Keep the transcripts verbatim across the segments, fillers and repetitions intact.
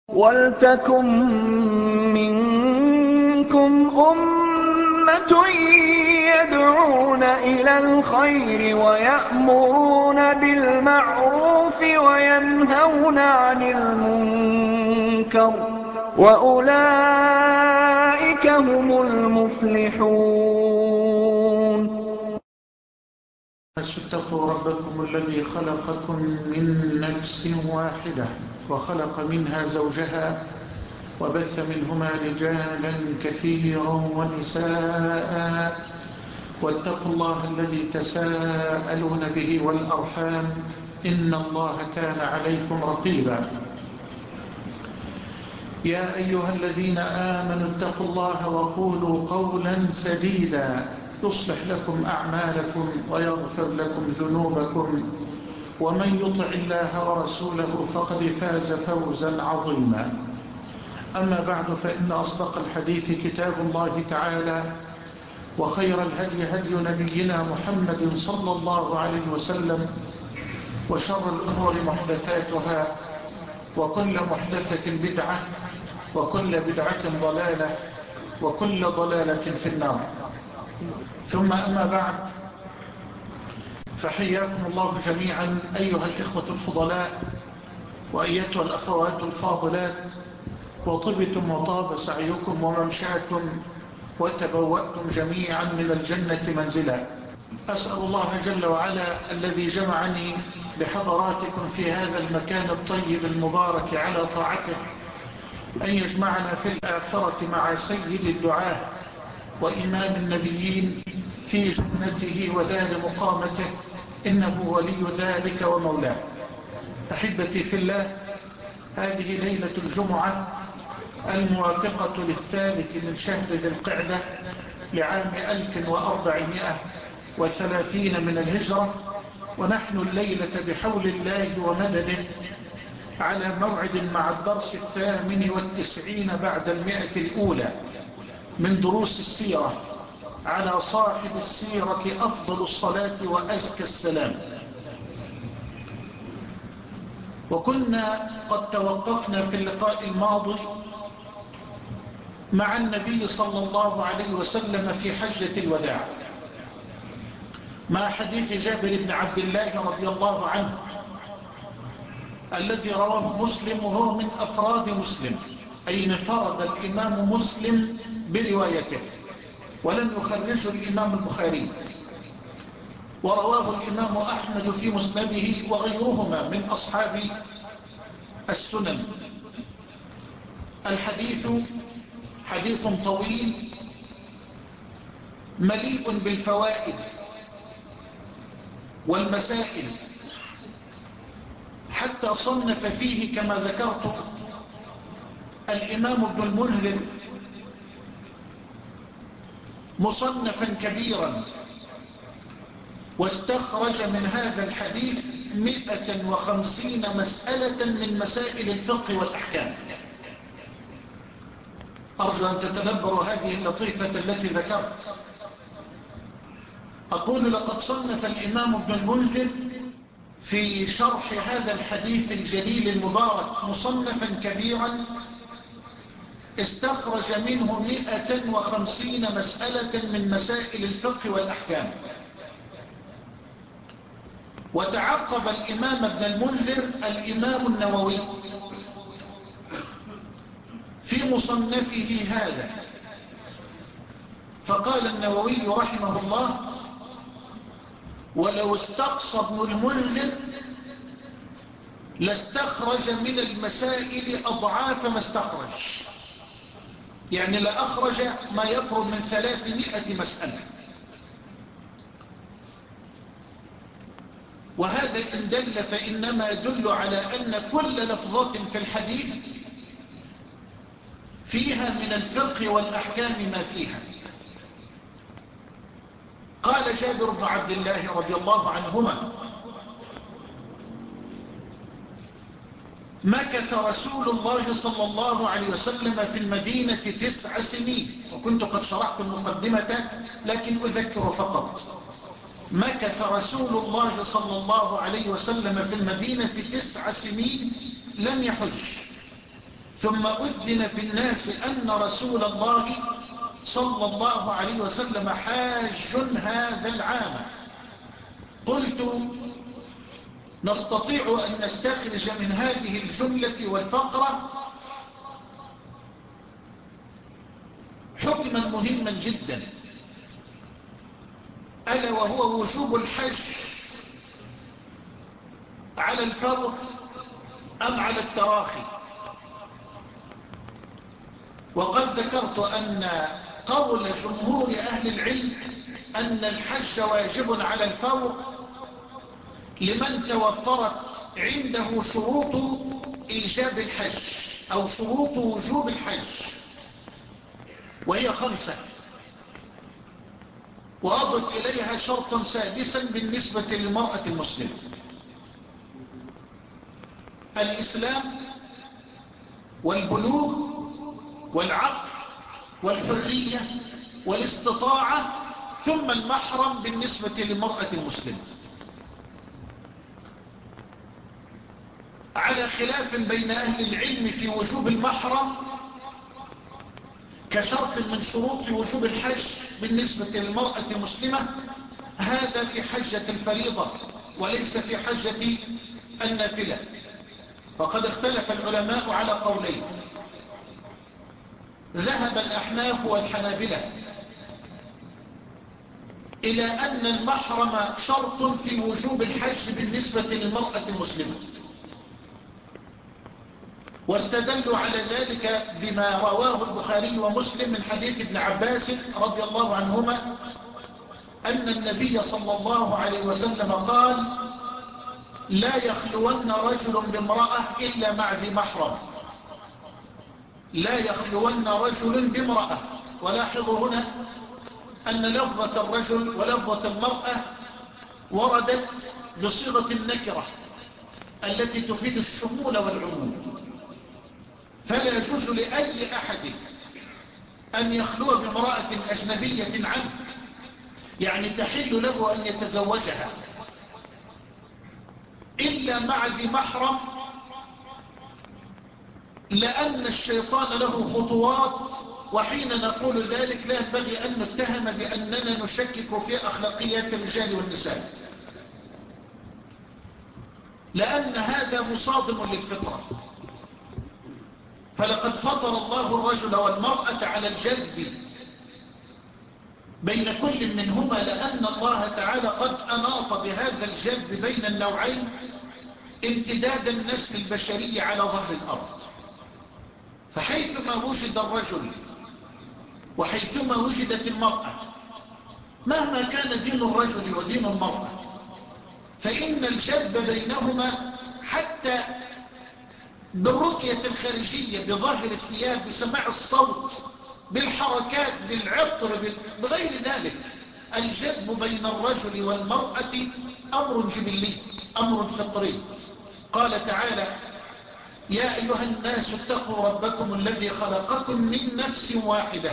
وَلْتَكُن مِّنكُمْ أُمَّةٌ يَدْعُونَ إِلَى الْخَيْرِ وَيَأْمُرُونَ بِالْمَعْرُوفِ وَيَنْهَوْنَ عَنِ الْمُنكَرِ ۚ وَأُولَٰئِكَ هُمُ الْمُفْلِحُونَ. اتقوا ربكم الذي خلقكم من نفس واحدة وخلق منها زوجها وبث منهما رجالا كثيرا ونساء واتقوا الله الذي تساءلون به والأرحام إن الله كان عليكم رقيبا. يا أيها الذين آمنوا اتقوا الله وقولوا قولا سديدا يصلح لكم أعمالكم ويغفر لكم ذنوبكم ومن يطع الله ورسوله فقد فاز فوزا عظيما. أما بعد، فإن أصدق الحديث كتاب الله تعالى، وخير الهدي هدي نبينا محمد صلى الله عليه وسلم، وشر الأمور محدثاتها، وكل محدثة بدعة، وكل بدعة ضلالة، وكل ضلالة في النار. ثم أما بعد، فحياكم الله جميعا أيها الإخوة الفضلاء وأيتها الأخوات الفاضلات، وطبتم وطاب سعيكم وممشاكم وتبوأتم جميعا من الجنة منزلا. أسأل الله جل وعلا الذي جمعني بحضراتكم في هذا المكان الطيب المبارك على طاعته أن يجمعنا في الآخرة مع سيد الدعاة وإمام النبيين في جنته ودار مقامته، إنه ولي ذلك ومولاه. أحبتي في الله، هذه ليلة الجمعة الموافقة للثالث من شهر ذي القعدة لعام ألف وأربعمائة وثلاثين من الهجرة، ونحن الليلة بحول الله ومدده على موعد مع الدرس الثامن والتسعين بعد المئة الأولى من دروس السيرة على صاحب السيرة أفضل الصلاة وأزكى السلام. وكنا قد توقفنا في اللقاء الماضي مع النبي صلى الله عليه وسلم في حجة الوداع مع حديث جابر بن عبد الله رضي الله عنه الذي رواه مسلم، وهو من أفراد مسلم، أي انفرد الإمام مسلم بروايته ولم يخرجه الإمام البخاري، ورواه الإمام أحمد في مسنده وغيرهما من أصحاب السنن. الحديث حديث طويل مليء بالفوائد والمسائل، حتى صنف فيه كما ذكرت الإمام ابن المنذر مصنفا كبيرا، واستخرج من هذا الحديث مئة وخمسين مسألة من مسائل الفقه والأحكام. أرجو أن تتدبروا هذه اللطيفة التي ذكرت. أقول لقد صنف الإمام ابن المنذر في شرح هذا الحديث الجليل المبارك مصنفا كبيرا استخرج منه مئة وخمسين مسألة من مسائل الفقه والأحكام. وتعقب الإمام ابن المنذر الإمام النووي في مصنفه هذا، فقال النووي رحمه الله: ولو استقصى ابن المنذر لاستخرج من المسائل أضعاف ما استخرج، يعني لأخرج ما يقرب من ثلاثمائة مسألة. وهذا إن دل فإنما يدل على أن كل لفظة في الحديث فيها من الفقه والأحكام ما فيها. قال جابر بن عبد الله رضي الله عنهما: مكث رسول الله صلى الله عليه وسلم في المدينة تسع سنين. وكنت قد شرحت المقدمة لكن أذكر فقط. مكث رسول الله صلى الله عليه وسلم في المدينة تسع سنين لم يحج، ثم أذن في الناس أن رسول الله صلى الله عليه وسلم حاج هذا العام. قلت نستطيع أن نستخرج من هذه الجملة والفقرة حكما مهما جدا، ألا وهو وجوب الحج على الفور أم على التراخي. وقد ذكرت أن قول جمهور أهل العلم أن الحج واجب على الفور لمن توفرت عنده شروط إيجاب الحج أو شروط وجوب الحج، وهي خمسة، وأضف إليها شرطا سادسا بالنسبة للمرأة المسلمة: الإسلام والبلوغ والعقل والحرية والاستطاعة، ثم المحرم بالنسبة للمرأة المسلمة، على خلاف بين أهل العلم في وجوب المحرم كشرط من شروط وجوب الحج بالنسبة للمرأة المسلمة. هذا في حجة الفريضة وليس في حجة النافلة. وقد اختلف العلماء على قولين: ذهب الأحناف والحنابلة إلى أن المحرم شرط في وجوب الحج بالنسبة للمرأة المسلمة، واستدلوا على ذلك بما رواه البخاري ومسلم من حديث ابن عباس رضي الله عنهما أن النبي صلى الله عليه وسلم قال: لا يخلون رجل بامرأة إلا مع ذي محرم. لا يخلون رجل بامرأة. ولاحظوا هنا أن لفظة الرجل ولفظة المرأة وردت بصيغة النكرة التي تفيد الشمول والعموم، فلا يجوز لأي أحد أن يخلو بامرأة أجنبية عنه، يعني تحل له أن يتزوجها، إلا مع ذي محرم، لأن الشيطان له خطوات، وحين نقول ذلك لا ينبغي أن نتهم بأننا نشكك في أخلاقيات الرجال والنساء، لأن هذا مصادم للفطرة. فلقد فطر الله الرجل والمرأة على الجذب بين كل منهما، لأن الله تعالى قد أناط بهذا الجذب بين النوعين امتداد النسل البشري على ظهر الأرض. فحيثما وجد الرجل وحيثما وجدت المرأة، مهما كان دين الرجل ودين المرأة، فإن الجذب بينهما حتى بالرؤية الخارجية، بظاهر الثياب، بسماع الصوت، بالحركات، بالعطر، بغير ذلك، الجذب بين الرجل والمرأة أمر جبلي، أمر فطري. قال تعالى: يا أيها الناس اتقوا ربكم الذي خلقكم من نفس واحدة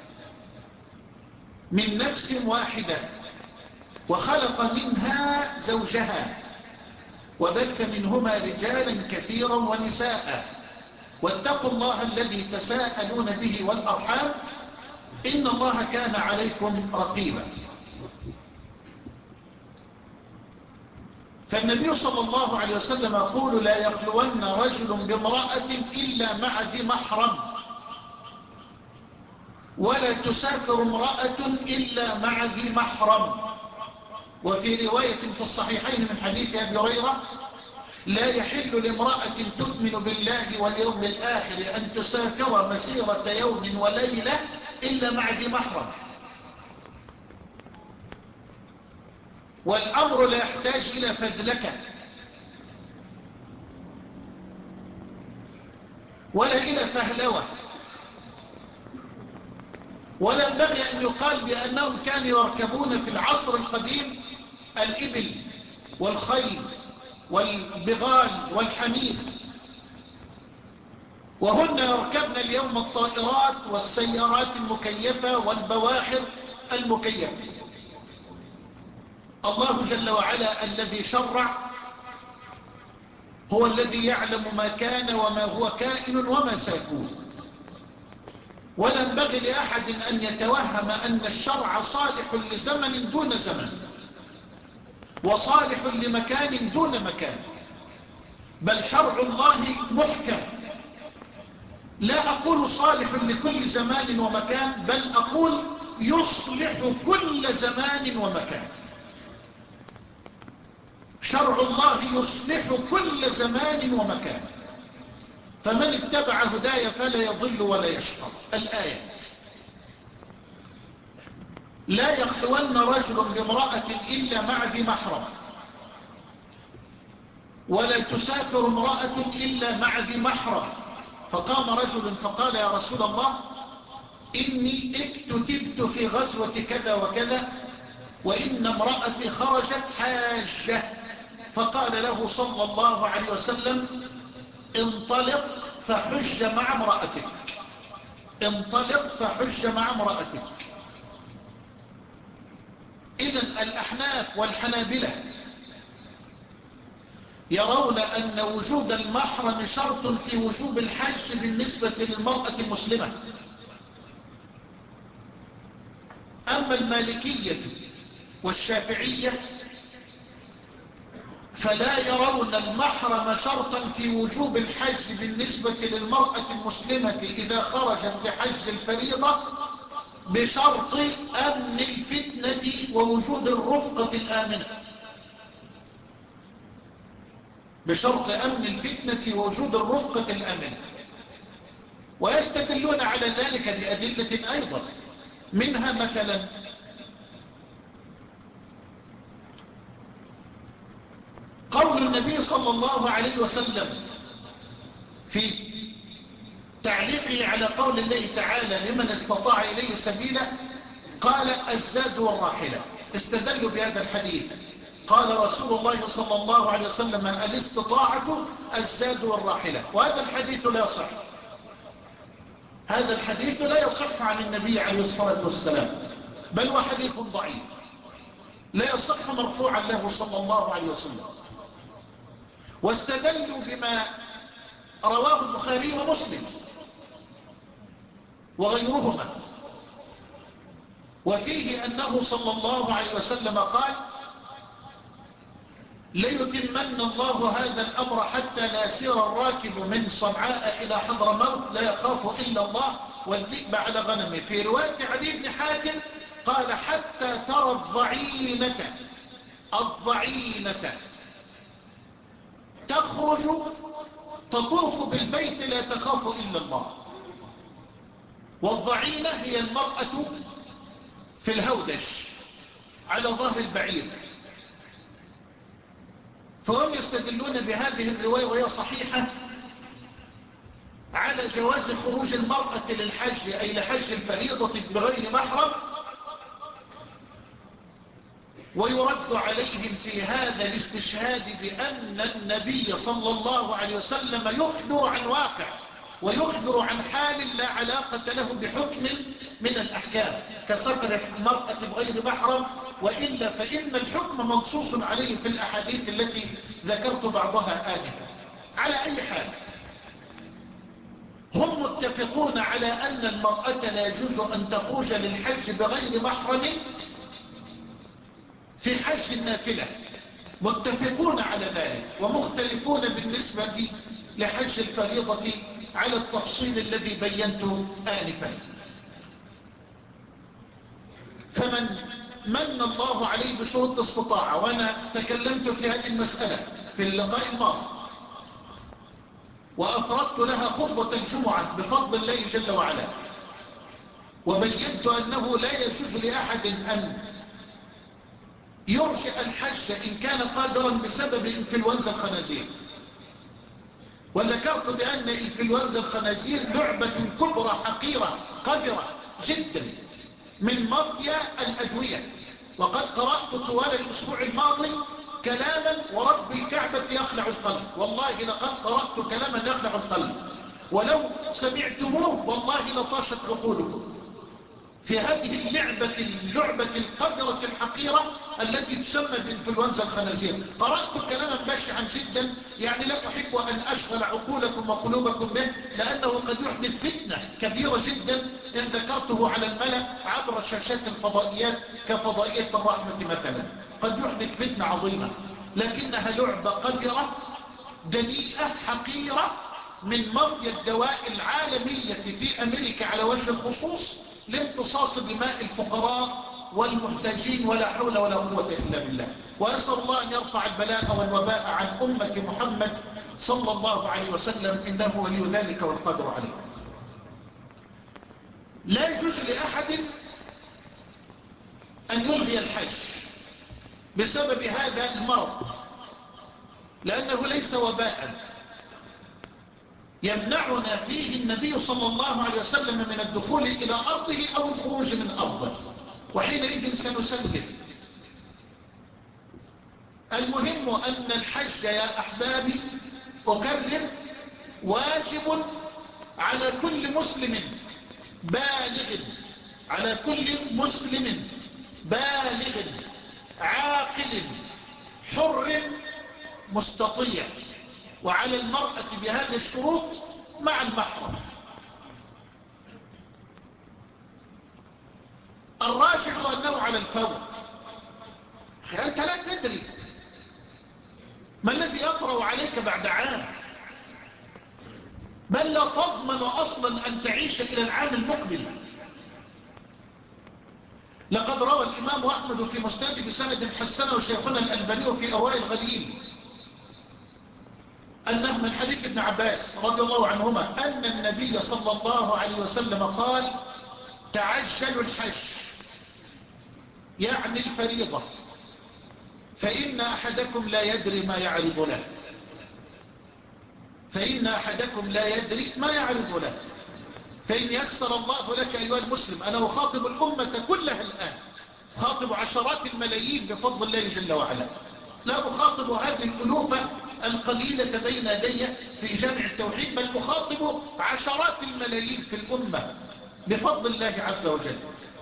من نفس واحدة وخلق منها زوجها وبث منهما رجالا كثيرا ونساء واتقوا الله الذي تساءلون به والأرحام إن الله كان عليكم رقيبا. فالنبي صلى الله عليه وسلم يقول: لا يخلون رجل بامرأة إلا مع ذي محرم، ولا تسافر امرأة إلا مع ذي محرم. وفي رواية في الصحيحين من حديث أبي هريرة: لا يحل لامرأة تؤمن بالله واليوم الآخر أن تسافر مسيرة يوم وليلة إلا مع ذي محرم. والأمر لا يحتاج إلى فذلكة ولا إلى فهلوة، ولا ينبغي أن يقال بأنهم كانوا يركبون في العصر القديم الإبل والخيل والبغال والحمير، وهن يركبن اليوم الطائرات والسيارات المكيفة والبواخر المكيفة. الله جل وعلا الذي شرع هو الذي يعلم ما كان وما هو كائن وما سيكون. ولا ينبغي لأحد أن يتوهم أن الشرع صالح لزمن دون زمن، وصالح لمكان دون مكان، بل شرع الله محكم. لا أقول صالح لكل زمان ومكان، بل أقول يصلح كل زمان ومكان. شرع الله يصلح كل زمان ومكان، فمن اتبع هداي فلا يضل ولا يشقى. الآية: لا يخلون رجل بامرأة إلا مع ذي محرم، ولا تسافر امرأة إلا مع ذي محرم. فقام رجل فقال: يا رسول الله، إني اكتتبت في غزوة كذا وكذا، وإن امرأتي خرجت حاجة. فقال له صلى الله عليه وسلم: انطلق فحج مع امرأتك، انطلق فحج مع امرأتك. إذن الأحناف والحنابلة يرون أن وجود المحرم شرط في وجوب الحج بالنسبة للمرأة المسلمة. أما المالكية والشافعية فلا يرون المحرم شرطا في وجوب الحج بالنسبة للمرأة المسلمة إذا خرجت لحج الفريضة، بشرط أمن الفتنة ووجود الرفقة الآمنة، بشرط أمن الفتنة ووجود الرفقة الآمنة. ويستدلون على ذلك بأدلة أيضا، منها مثلا قول النبي صلى الله عليه وسلم في تعليقه على قول الله تعالى: لمن استطاع إليه سبيلا، قال: الزاد والراحلة. استدلوا بهذا الحديث، قال رسول الله صلى الله عليه وسلم: الاستطاعة الزاد والراحلة. وهذا الحديث لا يصح، هذا الحديث لا يصح عن النبي عليه الصلاة والسلام، بل هو حديث ضعيف لا يصح مرفوعا له صلى الله عليه وسلم. واستدلوا بما رواه البخاري ومسلم وغيرهما، وفيه أنه صلى الله عليه وسلم قال: ليتمن الله هذا الأمر حتى لا يسير الراكب من صنعاء إلى حضرموت لا يخاف إلا الله والذئب على غنمه. في رواية علي بن حاتم قال: حتى ترى الضعينة الضعينة تخرج تطوف بالبيت لا تخاف إلا الله. والضعينة هي المرأة في الهودج على ظهر البعير. فهم يستدلون بهذه الرواية وهي صحيحة على جواز خروج المرأة للحج، أي لحج الفريضة بغير محرم. ويرد عليهم في هذا الاستشهاد بأن النبي صلى الله عليه وسلم يخبر عن واقع ويخبر عن حال لا علاقة له بحكم من الأحكام كسفر المرأة بغير محرم، وإلا فإن الحكم منصوص عليه في الأحاديث التي ذكرت بعضها آنفا. على أي حال، هم متفقون على أن المرأة لا يجوز أن تخرج للحج بغير محرم في حج النافلة، متفقون على ذلك، ومختلفون بالنسبة لحج الفريضة على التفصيل الذي بينته آنفا. فمن من الله عليه بشروط استطاعة، وأنا تكلمت في هذه المسألة في اللقاء الماضي وأفردت لها خطبة الجمعة بفضل الله جل وعلا، وبينت أنه لا يجوز لأحد أن يرجع الحج إن كان قادرا بسبب انفلونزا الخنازير. وذكرت بأن انفلونزا الخنازير لعبة كبرى حقيرة قذرة جدا من مافيا الأدوية. وقد قرأت طوال الأسبوع الماضي كلاما ورب الكعبة يخلع القلب، والله لقد قرأت كلاما يخلع القلب، ولو سمعتموه والله لطاشت عقولكم. في هذه اللعبة اللعبة القذرة الحقيرة التي تسمى بإنفلونزا الخنازير. قرأت كلاما بشعا جدا يعني لا أحب أن أشغل عقولكم وقلوبكم به، لأنه قد يحدث فتنة كبيرة جدا إن ذكرته على الملأ عبر شاشات الفضائيات كفضائية الرحمة مثلا. قد يحدث فتنة عظيمة، لكنها لعبة قذرة دنيئة حقيرة من مافيا الدواء العالمية في أمريكا على وجه الخصوص لامتصاص دماء الفقراء والمحتاجين، ولا حول ولا قوة إلا بالله. وأسأل الله أن يرفع البلاء والوباء عن أمة محمد صلى الله عليه وسلم، إنه ولي ذلك والقادر عليه. لا يجوز لأحد أن يلغي الحج بسبب هذا المرض، لأنه ليس وباء يمنعنا فيه النبي صلى الله عليه وسلم من الدخول إلى أرضه أو الخروج من أرضه، وحينئذ سنسلم. المهم أن الحج يا أحبابي أكرر واجب على كل مسلم بالغ، على كل مسلم بالغ عاقل حر مستطيع، وعلى المرأة بهذه الشروط مع المحرم. الراجح أنه على الفور. أنت لا تدري ما الذي يطرأ عليك بعد عام، بل لا تضمن أصلا أن تعيش إلى العام المقبل. لقد روى الإمام أحمد في مسنده بسند حسنه شيخنا الألباني في إرواء الغليل أنه من حديث ابن عباس رضي الله عنهما أن النبي صلى الله عليه وسلم قال: تعجلوا الحج، يعني الفريضة، فإن أحدكم لا يدري ما يعرض له، فإن أحدكم لا يدري ما يعرض له، فإن يسر الله لك أيها المسلم. أنا أخاطب الأمة كلها الآن، أخاطب عشرات الملايين بفضل الله جل وعلا، لا أخاطب هذه الألوفة القليلة بين يدي في جامع التوحيد، بل أخاطب عشرات الملايين في الأمة بفضل الله عز وجل.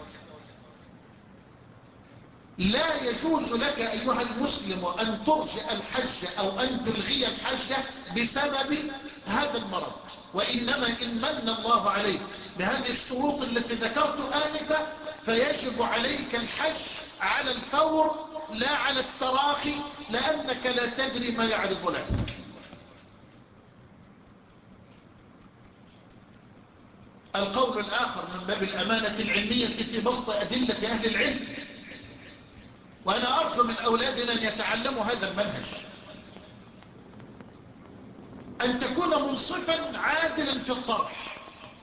لا يجوز لك أيها المسلم أن ترجع الحج أو أن تلغي الحج بسبب هذا المرض، وإنما إن من الله عليك بهذه الشروط التي ذكرت آنفا فيجب عليك الحج على الفور لا على التراخي، لأنك لا تدري ما يعرض لك. القول الآخر من باب الأمانة العلمية في بسط أدلة أهل العلم، وأنا أرجو من أولادنا أن يتعلموا هذا المنهج، أن تكون منصفا عادلا في الطرح،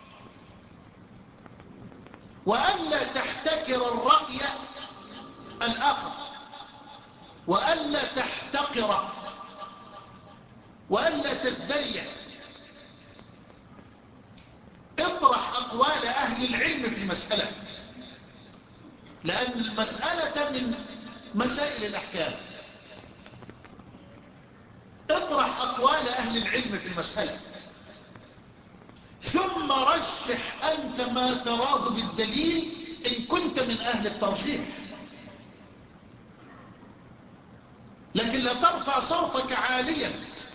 وألا تحتكر الرأي الآخر، وألا تحتقره، وألا تزدريه. اطرح أقوال أهل العلم في المسألة، لأن المسألة من مسائل الأحكام. اطرح أقوال أهل العلم في المسألة، ثم رجح أنت ما تراه بالدليل إن كنت من أهل الترجيح. لكن لا ترفع صوتك عاليا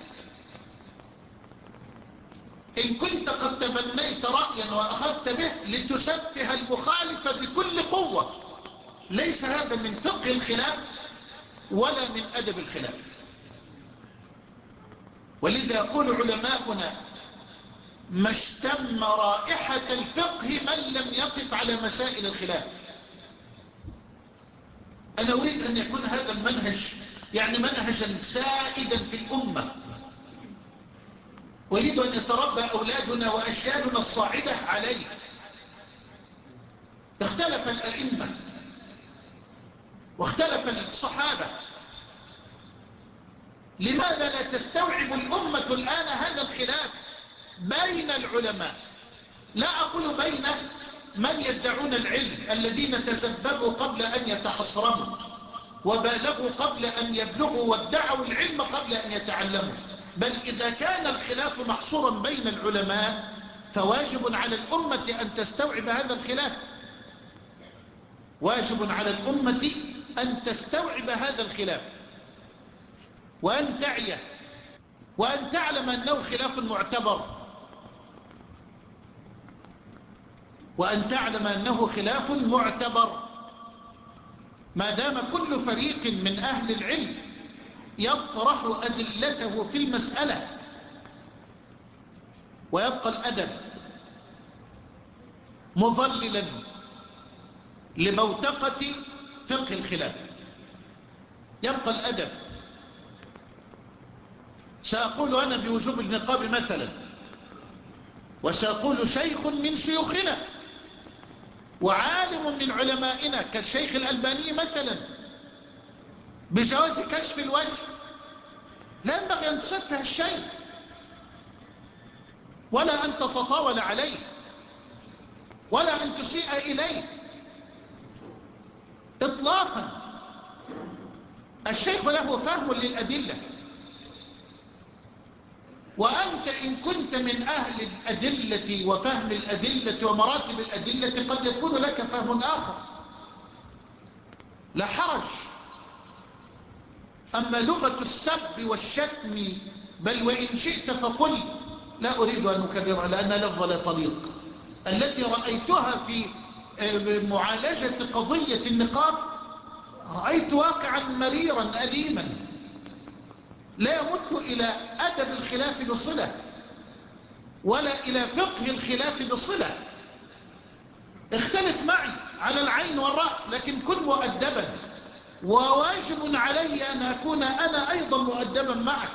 إن كنت قد تبنيت رأيا وأخذت به لتسفه المخالف بكل قوة. ليس هذا من فقه الخلاف ولا من أدب الخلاف. ولذا يقول علماؤنا: ما اشتم رائحة الفقه من لم يقف على مسائل الخلاف. أنا أريد أن يكون هذا المنهج يعني منهجا سائدا في الأمة. أريد أن يتربى أولادنا وأجيالنا الصاعدة عليه. اختلف الأئمة واختلف الصحابة، لماذا لا تستوعب الأمة الآن هذا الخلاف بين العلماء؟ لا أقول بين من يدعون العلم الذين تسببوا قبل أن يتحصرموا وبالغوا قبل أن يبلغوا وادعوا العلم قبل أن يتعلموا، بل إذا كان الخلاف محصورا بين العلماء فواجب على الأمة أن تستوعب هذا الخلاف. واجب على الأمة أن تستوعب هذا الخلاف وأن تعيه وأن تعلم أنه خلاف معتبر وأن تعلم أنه خلاف معتبر ما دام كل فريق من أهل العلم يطرح أدلته في المسألة، ويبقى الأدب مظللا لبوتقة فقه الخلاف. يبقى الأدب. سأقول أنا بوجوب النقاب مثلا، وسأقول شيخ من شيوخنا وعالم من علمائنا كالشيخ الألباني مثلا بجواز كشف الوجه، لا ينبغي أن تسفه الشيء ولا أن تتطاول عليه ولا أن تسيء إليه إطلاقا. الشيخ له فهم للأدلة، وأنت إن كنت من أهل الأدلة وفهم الأدلة ومراتب الأدلة قد يكون لك فهم آخر، لا حرج. أما لغة السب والشتم بل وإن شئت فقل، لا أريد أن أكررها لأنها لفظة لا طليق، التي رأيتها في معالجة قضية النقاب رأيت واقعا مريرا أليما لا يمت إلى أدب الخلاف بصلة ولا إلى فقه الخلاف بصلة. اختلف معي على العين والرأس، لكن كن مؤدبا، وواجب علي أن أكون أنا أيضا مؤدبا معك.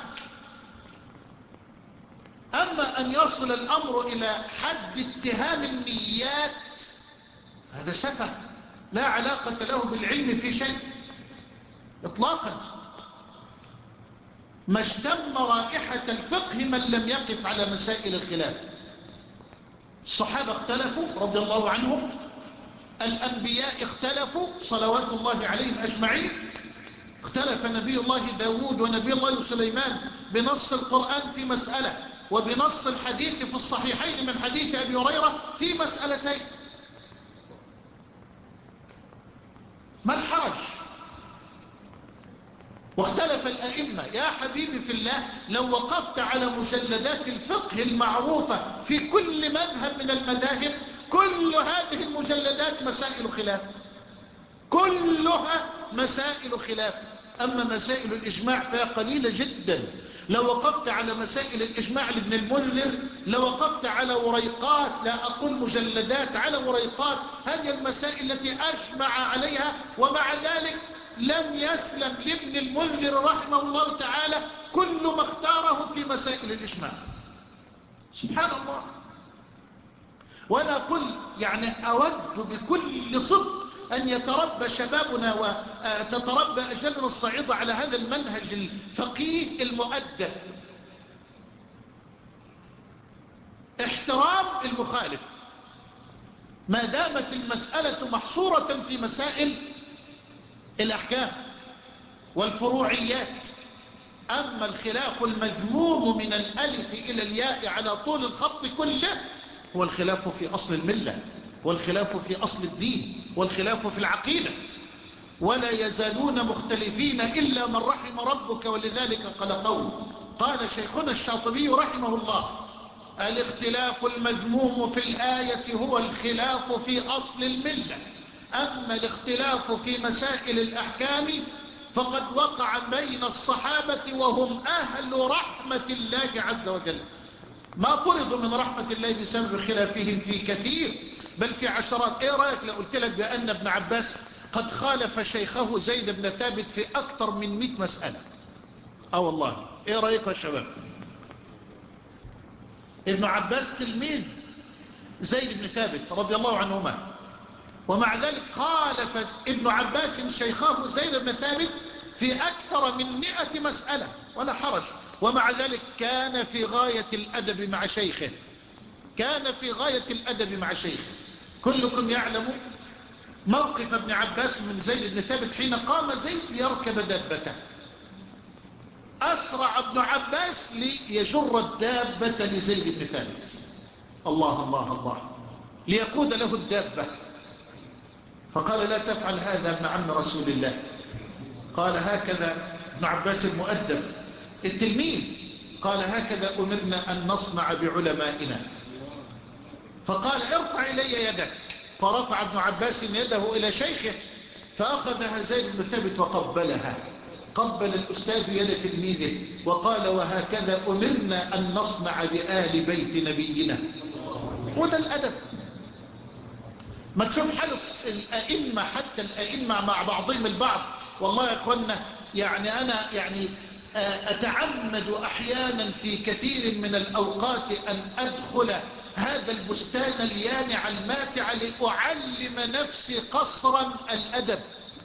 أما أن يصل الأمر إلى حد اتهام النيات هذا سفه لا علاقة له بالعلم في شيء إطلاقا. ما اشتم رائحة الفقه من لم يقف على مسائل الخلاف. الصحابة اختلفوا رضي الله عنهم، الأنبياء اختلفوا صلوات الله عليهم أجمعين، اختلف نبي الله داود ونبي الله سليمان بنص القرآن في مسألة، وبنص الحديث في الصحيحين من حديث أبي هريرة في مسألتين. ما الحرج؟ واختلف الأئمة. يا حبيبي في الله، لو وقفت على مجلدات الفقه المعروفة في كل مذهب من المذاهب كل هذه المجلدات مسائل خلاف، كلها مسائل خلاف. أما مسائل الإجماع فهي قليلة جدا. لو وقفت على مسائل الإجماع لابن المنذر، لو وقفت على وريقات، لا أقول مجلدات، على وريقات هذه المسائل التي أجمع عليها، ومع ذلك لم يسلم لابن المنذر رحمه الله تعالى كل ما اختاره في مسائل الإجماع. سبحان الله. وأنا أقول يعني أود بكل صدق أن يتربى شبابنا وتتربى أجلنا الصعيدة على هذا المنهج الفقيه المؤدب. احترام المخالف ما دامت المسألة محصورة في مسائل الأحكام والفروعيات. أما الخلاف المذموم من الألف إلى الياء على طول الخط كله هو الخلاف في أصل الملة، والخلاف في أصل الدين، والخلاف في العقيدة. ولا يزالون مختلفين إلا من رحم ربك، ولذلك قال قول قال شيخنا الشاطبي رحمه الله: الاختلاف المذموم في الآية هو الخلاف في أصل الملة، أما الاختلاف في مسائل الأحكام فقد وقع بين الصحابة وهم أهل رحمة الله عز وجل، ما طردوا من رحمة الله بسبب خلافهم في كثير بل في عشرات. ايه رأيك لو قلت لك بأن ابن عباس قد خالف شيخه زيد بن ثابت في أكثر من مئة مسألة؟ اه والله. ايه رأيك يا شباب؟ ابن عباس تلميذ زيد بن ثابت رضي الله عنهما، ومع ذلك خالف ابن عباس شيخه زيد بن ثابت في أكثر من مئة مسألة ولا حرج. ومع ذلك كان في غاية الأدب مع شيخه، كان في غاية الأدب مع شيخه. كلكم يعلم موقف ابن عباس من زيد بن ثابت حين قام زيد ليركب دابته، أسرع ابن عباس ليجر الدابة لزيد بن ثابت، الله الله الله، ليقود له الدابة. فقال لا تفعل هذا ابن عم رسول الله. قال هكذا ابن عباس المؤدب التلميذ، قال هكذا أمرنا أن نصنع بعلمائنا. فقال ارفع إلي يدك، فرفع ابن عباس يده إلى شيخه فأخذها زيد بن ثابت وقبلها، قبل الأستاذ يد تلميذه وقال وهكذا أمرنا أن نصنع بآل بيت نبينا. وده الأدب. ما تشوف حال الأئمة، حتى الأئمة مع بعضهم البعض. والله يا أخوانا يعني أنا يعني أتعمد أحيانا في كثير من الأوقات أن أدخل هذا البستان اليانع الماتع لأعلم نفسي قصرا الأدب.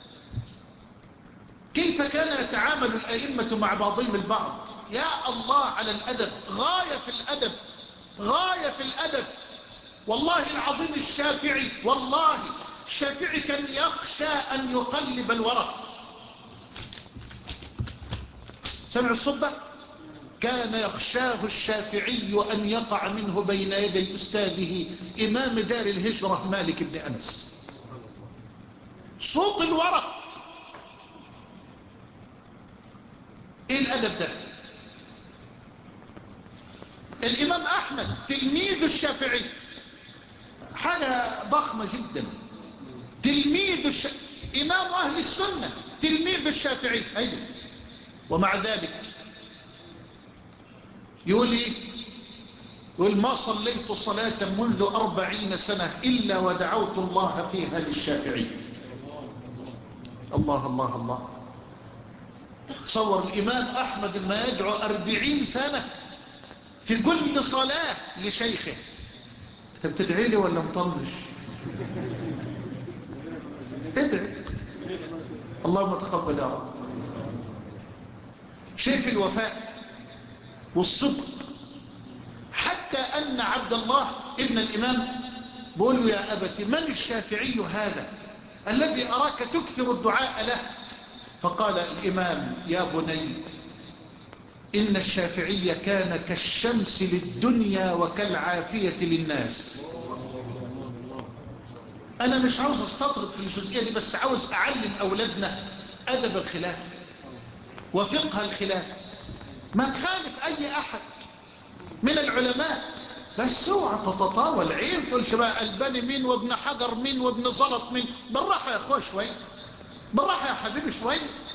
كيف كان يتعامل الأئمة مع بعضهم البعض؟ يا الله على الأدب، غاية في الأدب، غاية في الأدب. والله العظيم الشافعي، والله الشافعي كان يخشى أن يقلب الورق. سمع الصوت ده؟ كان يخشاه الشافعي أن يقع منه بين يدي أستاذه إمام دار الهجرة مالك بن أنس. صوت الورق. ايه الأدب ده؟ الإمام أحمد تلميذ الشافعي، حاجة ضخمة جدا. تلميذ الش... إمام أهل السنة تلميذ الشافعي. أيضا ومع ذلك يقول إيه؟ يقول ما صليت صلاة منذ أربعين سنة إلا ودعوت الله فيها للشافعي. الله الله الله. تصور الإمام أحمد ما يدعو أربعين سنة في كل صلاة لشيخه. انت بتدعي لي ولا مطنش؟ ادعي. اللهم تقبل يا رب. شايف الوفاء والصدق، حتى أن عبد الله ابن الإمام بقول له يا أبت من الشافعي هذا الذي أراك تكثر الدعاء له؟ فقال الإمام يا بني إن الشافعي كان كالشمس للدنيا وكالعافية للناس. أنا مش عاوز استطرد في الجزئية دي، بس عاوز أعلم أولادنا أدب الخلاف وفقه الخلاف. ما تخالف أي أحد من العلماء، بس اوعى تتطاول عين تقول شباب الباني مين وابن حجر مين وابن زلط مين. بالراحة يا أخوة شوي، بالراحة يا حبيبي شوي،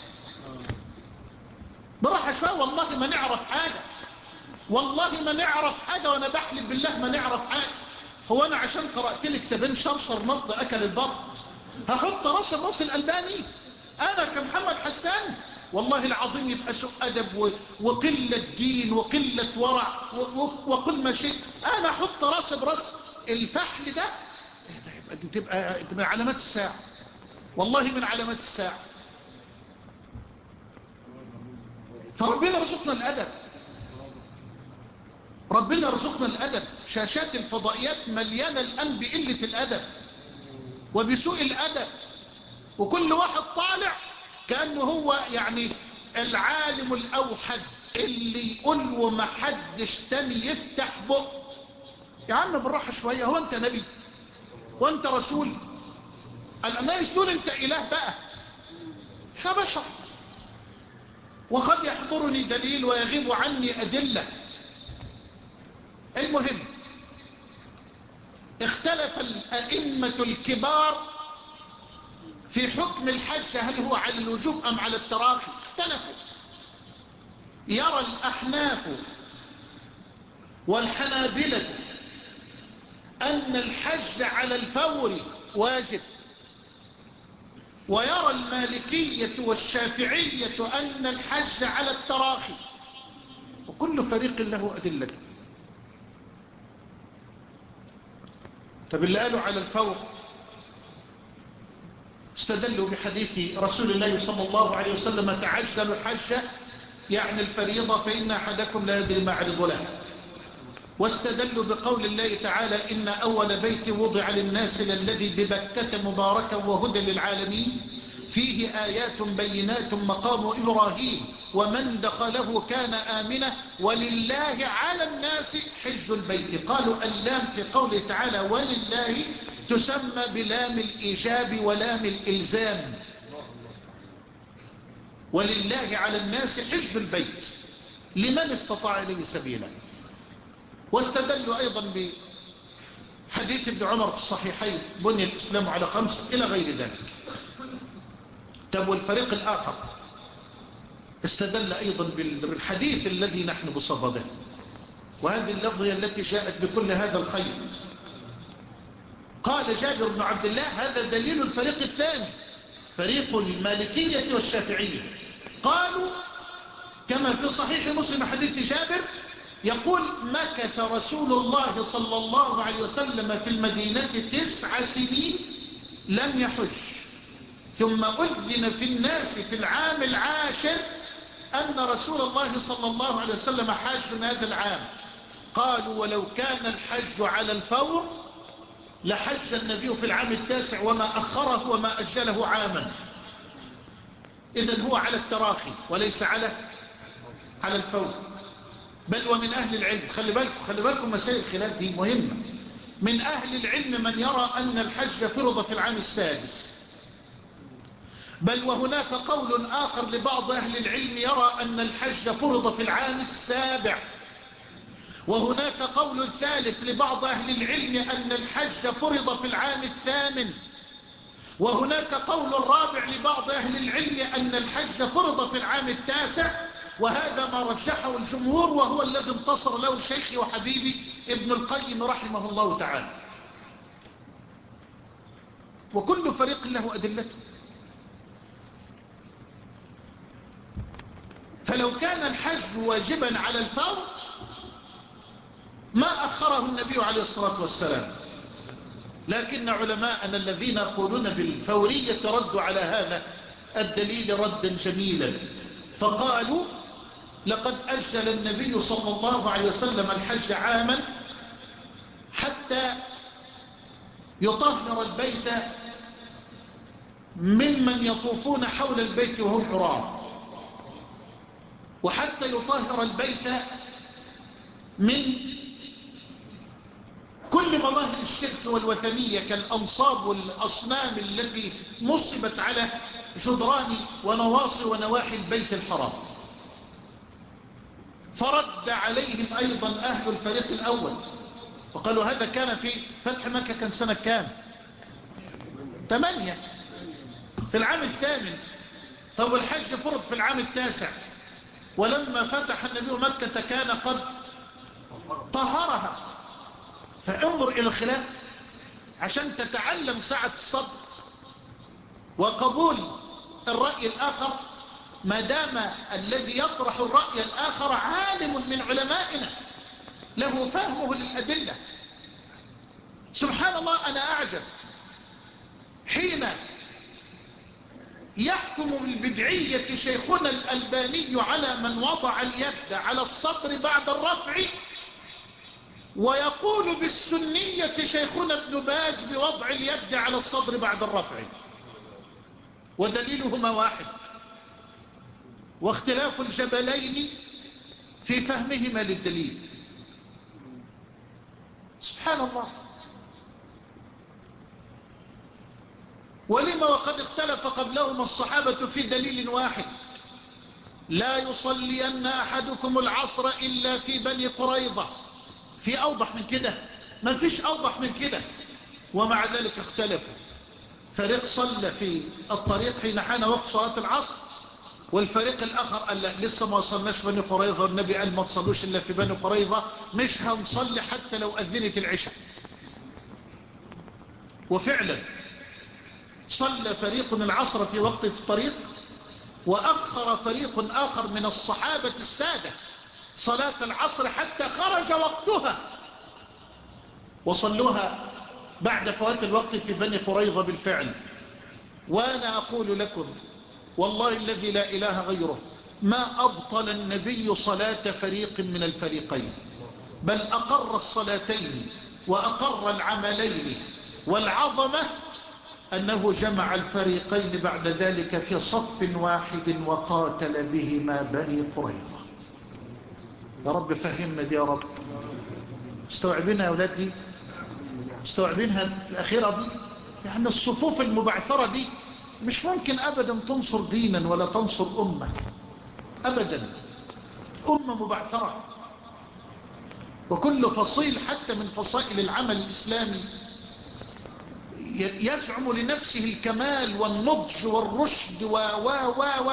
بالراحة شوي. والله ما نعرف حاجة، والله ما نعرف حاجة، وأنا بحلف بالله ما نعرف حاجة. هو أنا عشان قرأت لك كتابين شرشر نبض أكل البط هحط راس الراس الألباني أنا كمحمد حسان؟ والله العظيم يبقى سوء أدب وقلة دين وقلة ورع وكل ما شيء. أنا أحط راس براس الفحل ده؟ تبقى, تبقى علامات الساعة، والله من علامات الساعة. فربنا رزقنا الأدب، ربنا رزقنا الأدب. شاشات الفضائيات مليانة الآن بقلة الأدب وبسوء الأدب، وكل واحد طالع كأنه هو يعني العالم الأوحد اللي يقول وما حدش تاني يفتح بق. يا عم بالراحة شوية، هو أنت نبي وأنت رسول؟ الناس دول أنت إله بقى، احنا بشر، وقد يحضرني دليل ويغيب عني أدلة. المهم اختلف الأئمة الكبار في حكم الحج، هل هو على الوجوب أم على التراخي؟ اختلفوا. يرى الأحناف والحنابلة أن الحج على الفور واجب، ويرى المالكية والشافعية أن الحج على التراخي، وكل فريق له أدلة. طب اللي قالوا على الفور استدلوا بحديث رسول الله صلى الله عليه وسلم تعجلوا الحج يعني الفريضة فإن أحدكم لا يدري ما عرض له. واستدلوا بقول الله تعالى إن أول بيت وضع للناس للذي ببكة مباركا وهدى للعالمين فيه آيات بينات مقام إبراهيم ومن دخله كان آمنا ولله على الناس حج البيت. قالوا اللام في قوله تعالى ولله تسمى بلام الإيجاب ولام الإلزام. ولله على الناس حج البيت لمن استطاع إليه سبيلا. واستدلوا أيضا بحديث ابن عمر في الصحيحين بني الإسلام على خمس إلى غير ذلك. طب والفريق الآخر استدل أيضا بالحديث الذي نحن بصدده، وهذه اللفظة التي جاءت بكل هذا الخير. قال جابر بن عبد الله هذا دليل الفريق الثاني، فريق المالكية والشافعية. قالوا كما في صحيح مسلم حديث جابر يقول مكث رسول الله صلى الله عليه وسلم في المدينة تسع سنين لم يحج، ثم أذن في الناس في العام العاشر أن رسول الله صلى الله عليه وسلم حاج هذا العام. قالوا ولو كان الحج على الفور لحج النبي في العام التاسع وما أخره وما أجله عاما. إذن هو على التراخي وليس على على الفور. بل ومن أهل العلم، خلي بالكم خلي بالكم مسائل الخلاف دي مهمة، من أهل العلم من يرى أن الحج فرض في العام السادس، بل وهناك قول آخر لبعض أهل العلم يرى أن الحج فرض في العام السابع، وهناك قول ثالث لبعض أهل العلم أن الحج فرض في العام الثامن، وهناك قول رابع لبعض أهل العلم أن الحج فرض في العام التاسع. وهذا ما رجحه الجمهور، وهو الذي انتصر له شيخي وحبيبي ابن القيم رحمه الله تعالى. وكل فريق له أدلته. فلو كان الحج واجبا على الفور ما أخره النبي عليه الصلاة والسلام، لكن علماءنا الذين يقولون بالفورية ردوا على هذا الدليل ردا جميلا، فقالوا لقد أجل النبي صلى الله عليه وسلم الحج عاما حتى يطهر البيت ممن يطوفون حول البيت وهم عراة، وحتى يطهر البيت من كل مظاهر الشرك والوثنية كالأنصاب والأصنام التي نصبت على جدران ونواصي ونواحي البيت الحرام. فرد عليهم أيضا أهل الفريق الأول وقالوا هذا كان في فتح مكة، كان سنة كام؟ ثمانية، في العام الثامن. طب الحج فرض في العام التاسع، ولما فتح النبي مكة كان قد طهرها. فانظر إلى الخلاف عشان تتعلم سعة الصدر وقبول الرأي الآخر، ما دام الذي يطرح الرأي الآخر عالم من علمائنا له فهمه للأدلة. سبحان الله، أنا أعجب حين يحكم بالبدعية شيخنا الألباني على من وضع اليد على الصدر بعد الرفع، ويقول بالسنية شيخنا ابن باز بوضع اليد على الصدر بعد الرفع، ودليلهما واحد، واختلاف الجبلين في فهمهما للدليل. سبحان الله. ولما وقد اختلف قبلهما الصحابة في دليل واحد: لا يصلين أحدكم العصر إلا في بني قريظة. في أوضح من كده؟ ما فيش أوضح من كده. ومع ذلك اختلفوا، فريق صلى في الطريق حين حان وقت صلاة العصر، والفريق الآخر قال لا لسه ما وصلناش بني قريظة، والنبي قال ما تصلوش إلا في بني قريظة، مش هنصلي حتى لو أذنت العشاء. وفعلا صلى فريق العصر في وقت في الطريق، وأخر فريق آخر من الصحابة السادة صلاة العصر حتى خرج وقتها، وصلوها بعد فوات الوقت في بني قريظة بالفعل. وأنا أقول لكم والله الذي لا إله غيره ما أبطل النبي صلاة فريق من الفريقين، بل أقر الصلاتين وأقر العملين. والعظمة أنه جمع الفريقين بعد ذلك في صف واحد وقاتل بهما بني قريظة. يا رب فهمنا دي يا رب. استوعبنا يا أولادي. مستوعبينها الأخيرة دي؟ يعني الصفوف المبعثرة دي مش ممكن أبدا تنصر دينا ولا تنصر أمة أبدا. أمة مبعثرة، وكل فصيل حتى من فصائل العمل الإسلامي يزعم لنفسه الكمال والنضج والرشد و و و و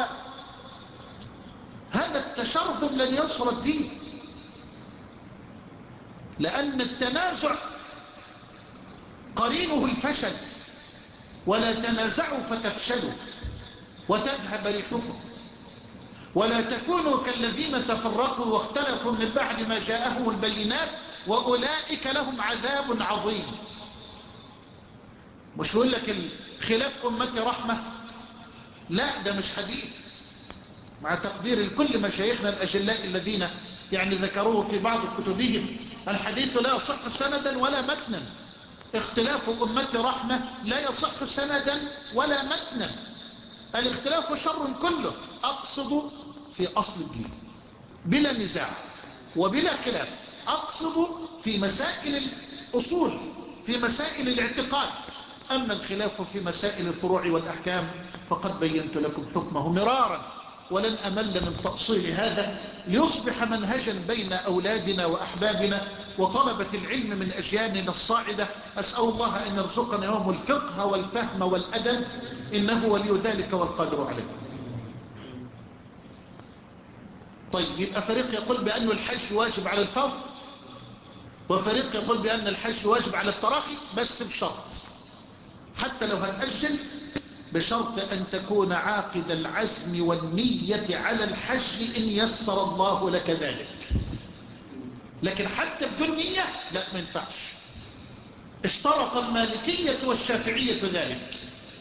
هذا التشرذم لن ينصر الدين، لأن التنازع قرينه الفشل. ولا تنازعوا فتفشلوا وتذهب ريحكم ولا تكونوا كالذين تفرقوا واختلفوا من بعد ما جاءهم البينات وأولئك لهم عذاب عظيم. مش يقول لك الخلاف أمتي رحمة؟ لا، ده مش حديث، مع تقدير الكل مشايخنا الأجلاء الذين يعني ذكروه في بعض كتبهم. الحديث لا يصح سندا ولا متنا. اختلاف أمتي رحمة لا يصح سندا ولا متنا. الاختلاف شر كله، أقصد في أصل الدين بلا نزاع وبلا خلاف. أقصد في مسائل الأصول، في مسائل الاعتقاد. أما الخلاف في مسائل الفروع والأحكام فقد بينت لكم حكمه مرارا، ولن أمل من تأصيل هذا ليصبح منهجا بين أولادنا وأحبابنا وطلبة العلم من أجيالنا الصاعدة. أسأل الله أن يرزقنا يوم الفقه والفهم والأدب، إنه ولي ذلك والقادر عليه. طيب، يبقى فريق يقول بأن الحج واجب على الفرض، وفريق يقول بأن الحج واجب على التراخي، بس بشرط، حتى لو هتأجل، بشرط أن تكون عاقد العزم والنية على الحج إن يسر الله لك ذلك. لكن حتى بدون نية لا، ما ينفعش. اشترط المالكية والشافعية ذلك،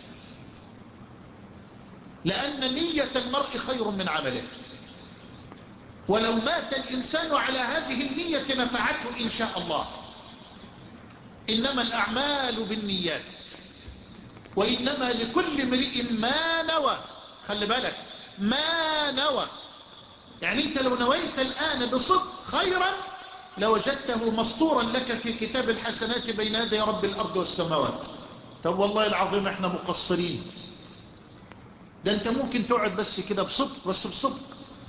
لأن نية المرء خير من عمله، ولو مات الإنسان على هذه النية نفعته إن شاء الله. إنما الأعمال بالنيات، وإنما لكل امرئ ما نوى. خلي بالك، ما نوى، يعني أنت لو نويت الآن بصدق خيرا لوجدته مسطورا لك في كتاب الحسنات بين يدي رب الأرض والسماوات. طب والله العظيم احنا مقصرين، ده انت ممكن تقعد بس كده بصدق، بس بصدق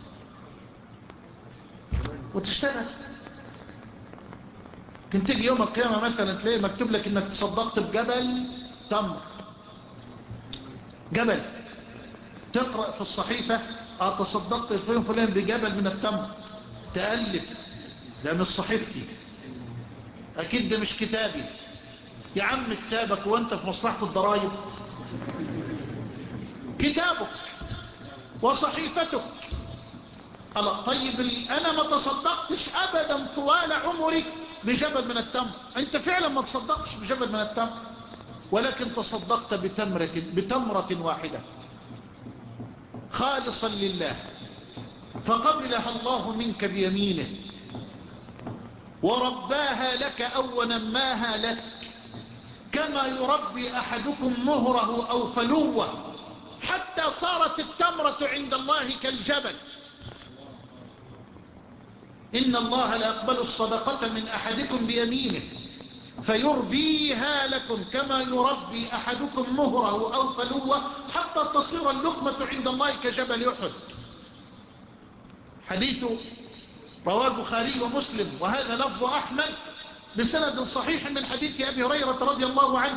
وتشتغل. كنت تيجي يوم القيامة مثلا تلاقي مكتوب لك انك تصدقت بجبل تمر، جبل. تقرأ في الصحيفة اه تصدقت الفلان فلان بجبل من التمر، تألف ده مش صحيفتي، اكيد ده مش كتابي. يا عم كتابك وانت في مصلحة الضرائب، كتابك وصحيفتك. الله، طيب انا ما تصدقتش ابدا طوال عمري بجبل من التمر. انت فعلا ما تصدقتش بجبل من التمر، ولكن تصدقت بتمرة, بتمرة واحدة خالصا لله، فقبلها الله منك بيمينه ورباها لك أو نماها لك، كما يربي أحدكم مهره أو فلوه حتى صارت التمرة عند الله كالجبل. إن الله لا يقبل الصدقة من أحدكم بيمينه فيربيها لكم كما يربي أحدكم مهره أو فلوه حتى تصير اللقمة عند الله كجبل أحد. حديث رواه البخاري ومسلم، وهذا لفظ أحمد بسند صحيح من حديث أبي هريرة رضي الله عنه.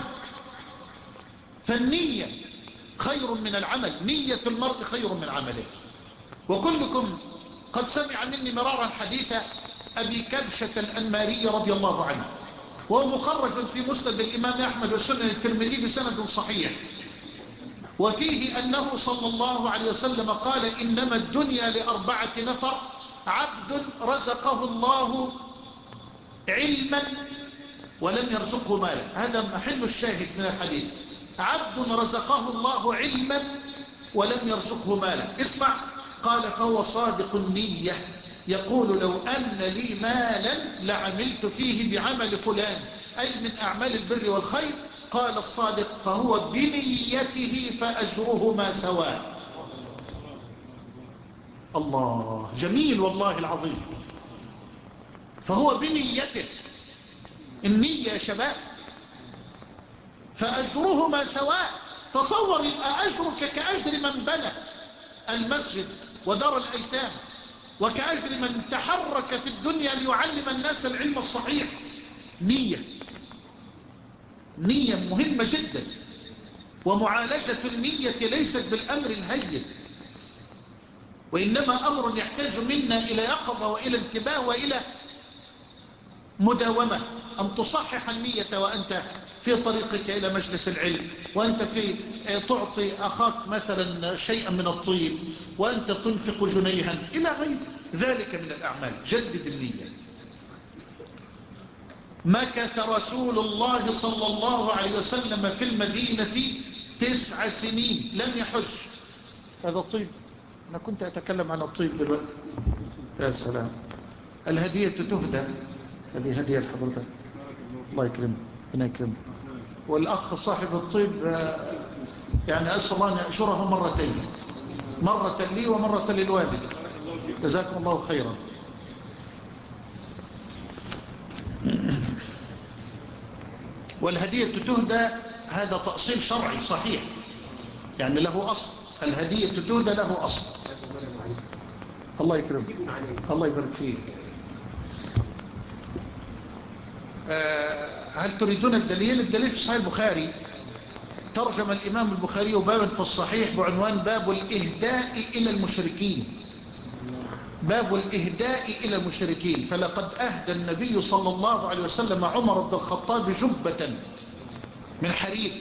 فالنية خير من العمل، نية المرء خير من عمله. وكلكم قد سمع مني مرارا حديث أبي كبشة الأنماري رضي الله عنه، وهو مخرج في مسند الإمام أحمد وسنن الترمذي بسند صحيح، وفيه أنه صلى الله عليه وسلم قال: إنما الدنيا لأربعة نفر: عبد رزقه الله علما ولم يرزقه مالا. هذا محل الشاهد من الحديث، عبد رزقه الله علما ولم يرزقه مالا. اسمع، قال: فهو صادق النية يقول لو أن لي مالا لعملت فيه بعمل فلان، أي من أعمال البر والخير. قال الصادق: فهو بنيته فأجرهما سواء. الله، جميل والله العظيم. فهو بنيته، النية يا شباب فأجرهما سواء. تصور أجرك كأجر من بنى المسجد ودار الأيتام، وكأجر من تحرك في الدنيا ليعلم الناس العلم الصحيح. نية نية مهمة جدا، ومعالجة النية ليست بالأمر الهين، وإنما أمر يحتاج منا إلى يقظة وإلى انتباه وإلى مداومة. أن تصحح النية وأنت في طريقك إلى مجلس العلم، وأنت في تعطي أخاك مثلا شيئا من الطيب، وأنت تنفق جنيها إلى غير ذلك من الأعمال. جدد النية. مكث رسول الله صلى الله عليه وسلم في المدينة تسع سنين لم يحج. هذا طيب، أنا كنت أتكلم عن الطيب دلوقتي. يا سلام. الهدية تهدى، هذه هدية لحضرتك. الله يكرمك، ربنا يكرمك. والأخ صاحب الطيب يعني أسأل الله أن يأجره مرتين، مرة لي ومرة للوالد. جزاكم الله خيرا. والهدية تهدى، هذا تأصيل شرعي صحيح، يعني له أصل. الهدية تهدى له أصل. الله يكرمك، الله يبارك فيك. أه هل تريدون الدليل؟ الدليل في صحيح البخاري. ترجم الإمام البخاري بابا في الصحيح بعنوان باب الإهداء إلى المشركين. باب الإهداء إلى المشركين. فلقد أهدى النبي صلى الله عليه وسلم عمر بن الخطاب جبة من حرير،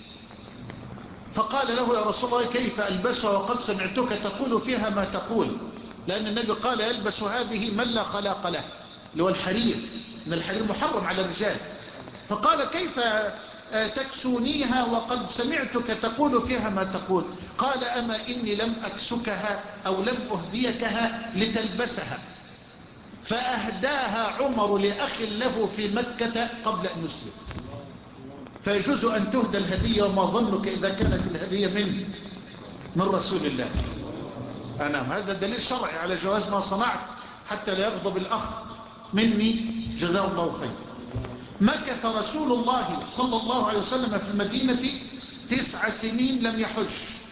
فقال له يا رسول الله كيف ألبسها وقد سمعتك تقول فيها ما تقول؟ لأن النبي قال يلبس هذه من لا خلاق له، اللي هو الحرير، إن الحرير محرم على الرجال. فقال كيف تكسونيها وقد سمعتك تقول فيها ما تقول؟ قال أما إني لم أكسكها أو لم أهديكها لتلبسها، فأهداها عمر لأخ له في مكة قبل أن يسلم. فيجوز أن تهدى الهدية، وما ظنك إذا كانت الهدية من من رسول الله. أنا هذا دليل شرعي على جواز ما صنعت، حتى لا يغضب الأخ مني، جزاه الله خير. مكث رسول الله صلى الله عليه وسلم في المدينة تسع سنين لم يحج،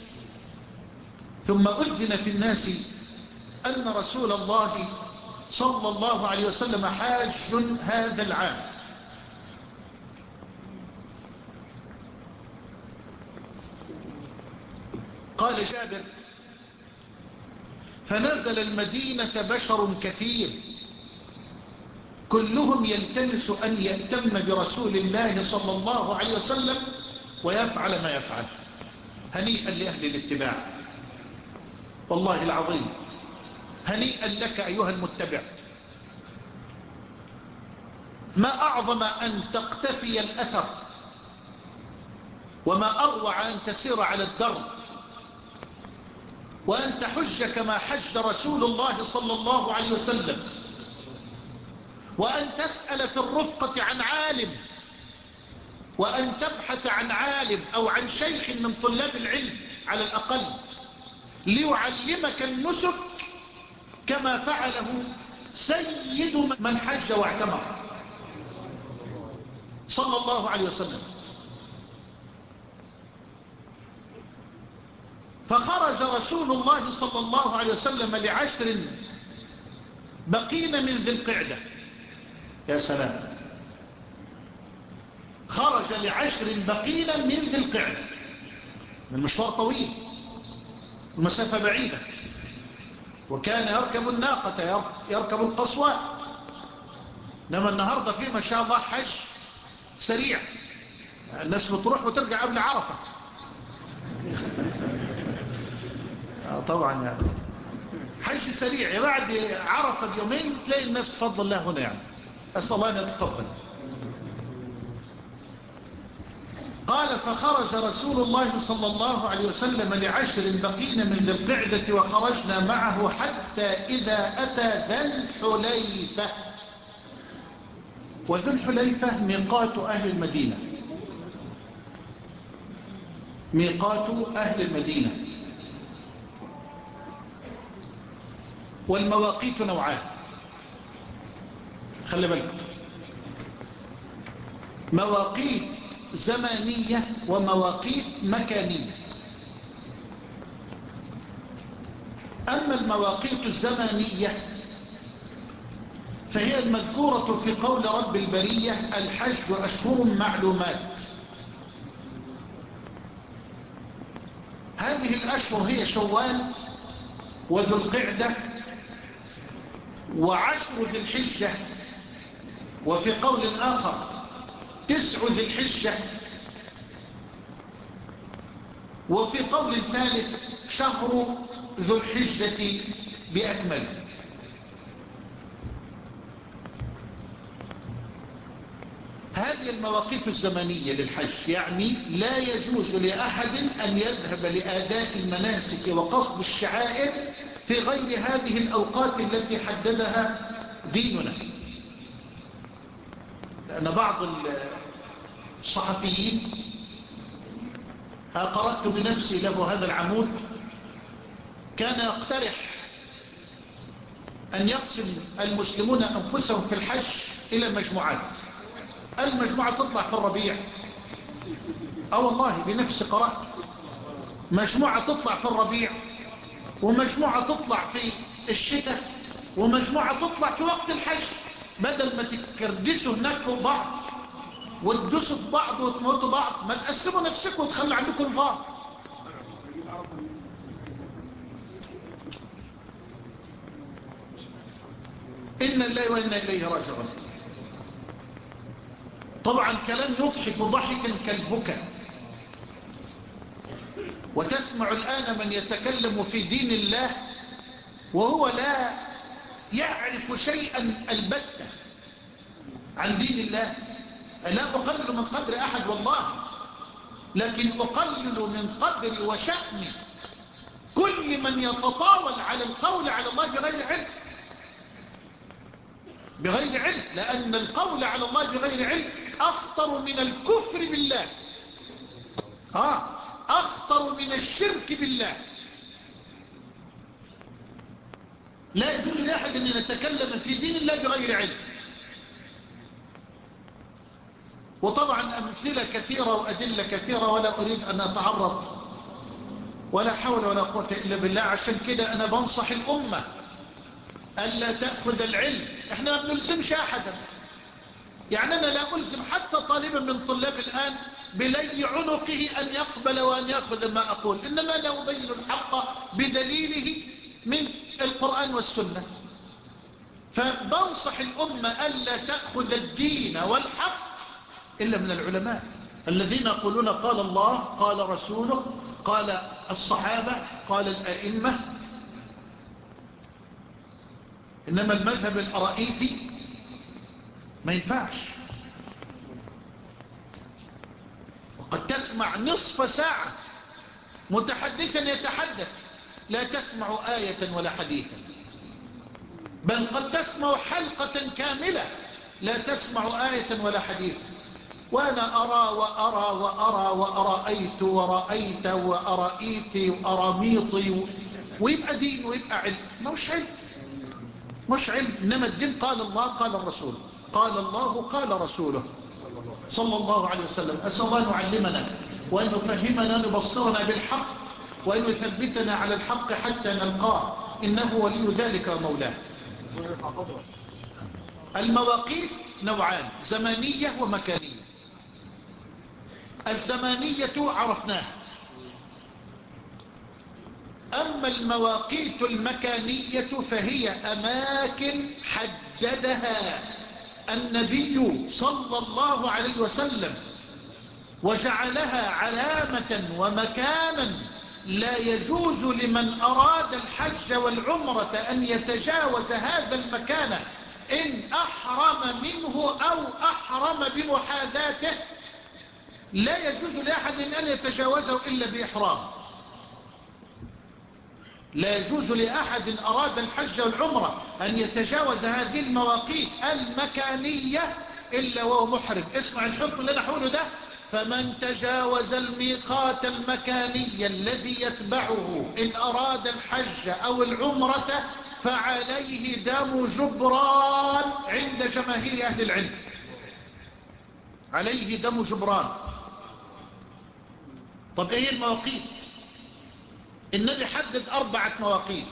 ثم أذن في الناس أن رسول الله صلى الله عليه وسلم حاج هذا العام. قال جابر فنزل المدينة بشر كثير كلهم يلتمس أن يأتم برسول الله صلى الله عليه وسلم ويفعل ما يفعل. هنيئا لأهل الاتباع، والله العظيم هنيئا لك أيها المتبع. ما أعظم أن تقتفي الأثر، وما أروع أن تسير على الدرب، وأن تحج كما حج رسول الله صلى الله عليه وسلم، وأن تسأل في الرفقة عن عالم، وأن تبحث عن عالم أو عن شيخ من طلاب العلم على الأقل ليعلمك النسك كما فعله سيد من حج واعتمر صلى الله عليه وسلم. فخرج رسول الله صلى الله عليه وسلم لعشر بقين من ذي القعدة. يا سلام، خرج لعشر بقين من ذي القعدة. المشوار طويل، المسافة بعيدة، وكان يركب الناقة، يركب القصوى. إنما النهاردة فيه ما شاء الله حج سريع، الناس بتروح وترجع قبل عرفة. طبعا يعني حج سريع، بعد عرفة بيومين تلاقي الناس بفضل الله هنا، يعني أسأل الله أن يتقبل. قال فخرج رسول الله صلى الله عليه وسلم لعشر بقين من ذي القعدة، وخرجنا معه حتى إذا أتى ذا الحليفة. وذو الحليفة ميقات أهل المدينة، ميقات أهل المدينة. والمواقيت نوعان، خلي بالك. مواقيت زمانية ومواقيت مكانية. أما المواقيت الزمانية فهي المذكورة في قول رب البرية: الحج أشهر معلومات. هذه الأشهر هي شوال وذو القعدة وعشر ذي الحجة، وفي قول آخر تسع ذي الحجة، وفي قول ثالث شهر ذو الحجة بأكمله. هذه المواقيت الزمنية للحج، يعني لا يجوز لأحد أن يذهب لأداء المناسك وقصد الشعائر في غير هذه الأوقات التي حددها ديننا. لأن بعض الصحفيين قرأت بنفسي له هذا العمود كان يقترح أن يقسم المسلمون أنفسهم في الحج إلى مجموعات. المجموعة تطلع في الربيع، أو والله بنفسي قرأت مجموعة تطلع في الربيع، ومجموعة تطلع في الشتاء، ومجموعة تطلع في وقت الحج، بدل ما تكردسوا هناك فوق بعض وتدوسوا في بعض وتموتوا بعض، ما تقسموا نفسكم وتخلوا عندكم نظام. إن الله وإنا إليه راجعون. طبعا كلام يضحك ضحكا كالبكاء. وتسمع الآن من يتكلم في دين الله وهو لا يعرف شيئا البتة عن دين الله. لا أقلل من قدر أحد والله، لكن أقلل من قدر وشأن كل من يتطاول على القول على الله بغير علم. بغير علم، لأن القول على الله بغير علم أخطر من الكفر بالله، آه أخطر من الشرك بالله. لا يجوز لأحد أن يتكلم في دين الله بغير علم. وطبعا أمثلة كثيرة وأدلة كثيرة ولا أريد أن أتعرض، ولا حول ولا قوة إلا بالله. عشان كده أنا بنصح الأمة ألا تأخذ العلم. إحنا ما بنلزمش أحدا، يعني أنا لا ألزم حتى طالبا من طلاب الآن بلي عنقه أن يقبل وأن يأخذ ما أقول، إنما أنا أبين الحق بدليله من القرآن والسنة. فبنصح الأمة ألا تأخذ الدين والحق إلا من العلماء الذين يقولون قال الله قال رسوله قال الصحابة قال الأئمة. إنما المذهب الأرائيتي ما ينفعش. وقد تسمع نصف ساعة متحدثا يتحدث لا تسمع آية ولا حديثا، بل قد تسمع حلقة كاملة لا تسمع آية ولا حديثا. وأنا أرى وأرى وأرى وأرأيت ورأيت وأرأيت وأرميطي، ويبقى دين ويبقى علم. مش علم، مش علم. إنما الدين قال الله قال الرسول، قال الله قال رسوله صلى الله عليه وسلم. أسأل الله أن يعلمنا وأن يفهمنا أن يبصرنا بالحق وأن يثبتنا على الحق حتى نلقاه، إنه ولي ذلك ومولاه. المواقيت نوعان: زمانية ومكانية. الزمانية عرفناها. أما المواقيت المكانية فهي أماكن حددها النبي صلى الله عليه وسلم وجعلها علامة ومكانا لا يجوز لمن أراد الحج والعمرة أن يتجاوز هذا المكان إن أحرم منه أو أحرم بمحاذاته. لا يجوز لأحد أن يتجاوزه إلا بإحرام. لا يجوز لأحد أراد الحج والعمرة أن يتجاوز هذه المواقيت المكانية إلا وهو محرم. اسمع الحكم اللي أنا حوله ده: فمن تجاوز الميقات المكاني الذي يتبعه إن أراد الحج أو العمرة فعليه دم جبران عند جماهير أهل العلم. عليه دم جبران. طب ايه المواقيت؟ النبي حدد أربعة مواقيت،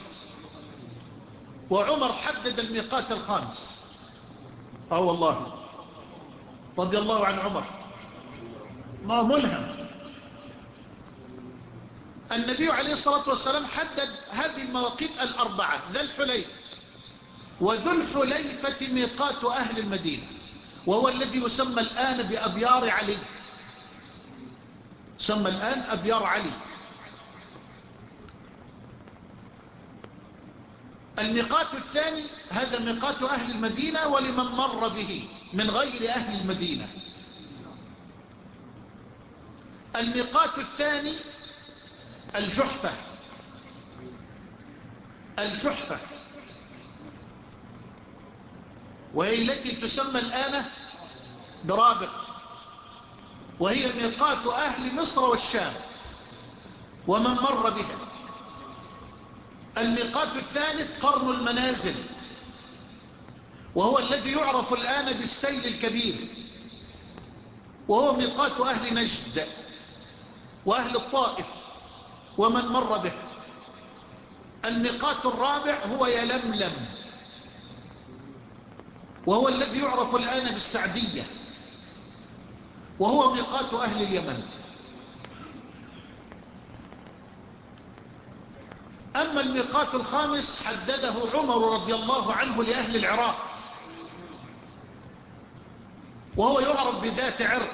وعمر حدد الميقات الخامس. اه والله، رضي الله عن عمر، ما ملهم. النبي عليه الصلاة والسلام حدد هذه المواقيت الأربعة: ذا الحليفة، وذو الحليفة ميقات أهل المدينة، وهو الذي يسمى الآن بأبيار علي، يسمى الآن أبيار علي. الميقات الثاني هذا ميقات أهل المدينة ولمن مر به من غير أهل المدينة. الميقات الثاني الجحفة، الجحفة وهي التي تسمى الآن برابغ، وهي ميقات أهل مصر والشام ومن مر بها. الميقات الثالث قرن المنازل، وهو الذي يعرف الآن بالسيل الكبير، وهو ميقات أهل نجد وأهل الطائف ومن مر به. الميقات الرابع هو يلملم، وهو الذي يعرف الآن بالسعدية، وهو ميقات أهل اليمن. أما الميقات الخامس حدده عمر رضي الله عنه لأهل العراق، وهو يعرف بذات عرق.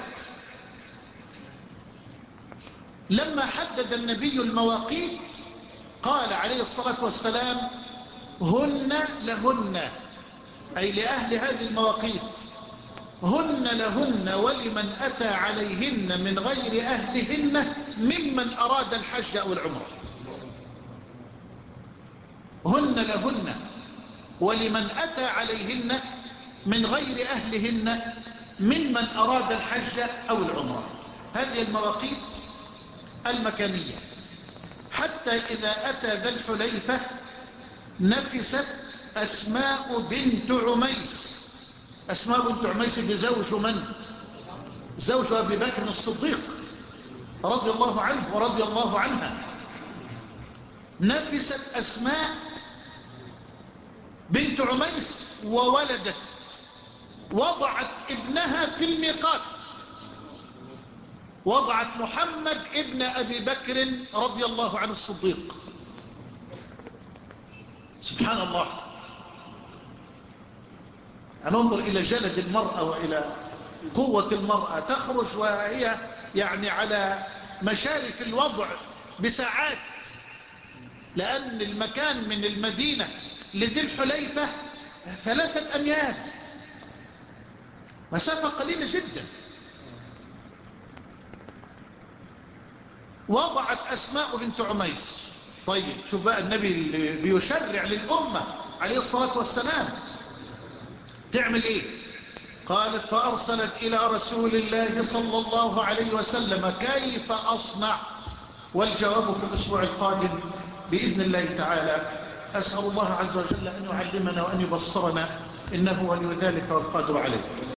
لما حدد النبي المواقيت قال عليه الصلاة والسلام: هن لهن، أي لأهل هذه المواقيت، هن لهن ولمن أتى عليهن من غير أهلهن ممن أراد الحج أو العمرة. هن لهن ولمن أتى عليهن من غير أهلهن ممن أراد الحج أو العمرة. هذه المواقيت المكانية. حتى إذا أتى ذا الحليفة نفست أسماء بنت عميس. أسماء بنت عميس بزوج من؟ زوج أبي بكر الصديق رضي الله عنه ورضي الله عنها. نفست أسماء بنت عميس وولدت، وضعت ابنها في الميقات، وضعت محمد ابن أبي بكر رضي الله عنه الصديق. سبحان الله. ننظر إلى جلد المرأة وإلى قوة المرأة، تخرج وهي يعني على مشارف الوضع بساعات، لأن المكان من المدينة لذي الحليفة ثلاثة أميال، مسافة قليلة جدا. وضعت أسماء بنت عميس. طيب شوف بقى النبي اللي بيشرع للأمة عليه الصلاة والسلام تعمل إيه؟ قالت: فأرسلت إلى رسول الله صلى الله عليه وسلم كيف أصنع؟ والجواب في الأسبوع القادم بإذن الله تعالى. أسأل الله عز وجل أن يعلمنا وأن يبصرنا، إنه ولي ذلك والقادر عليه.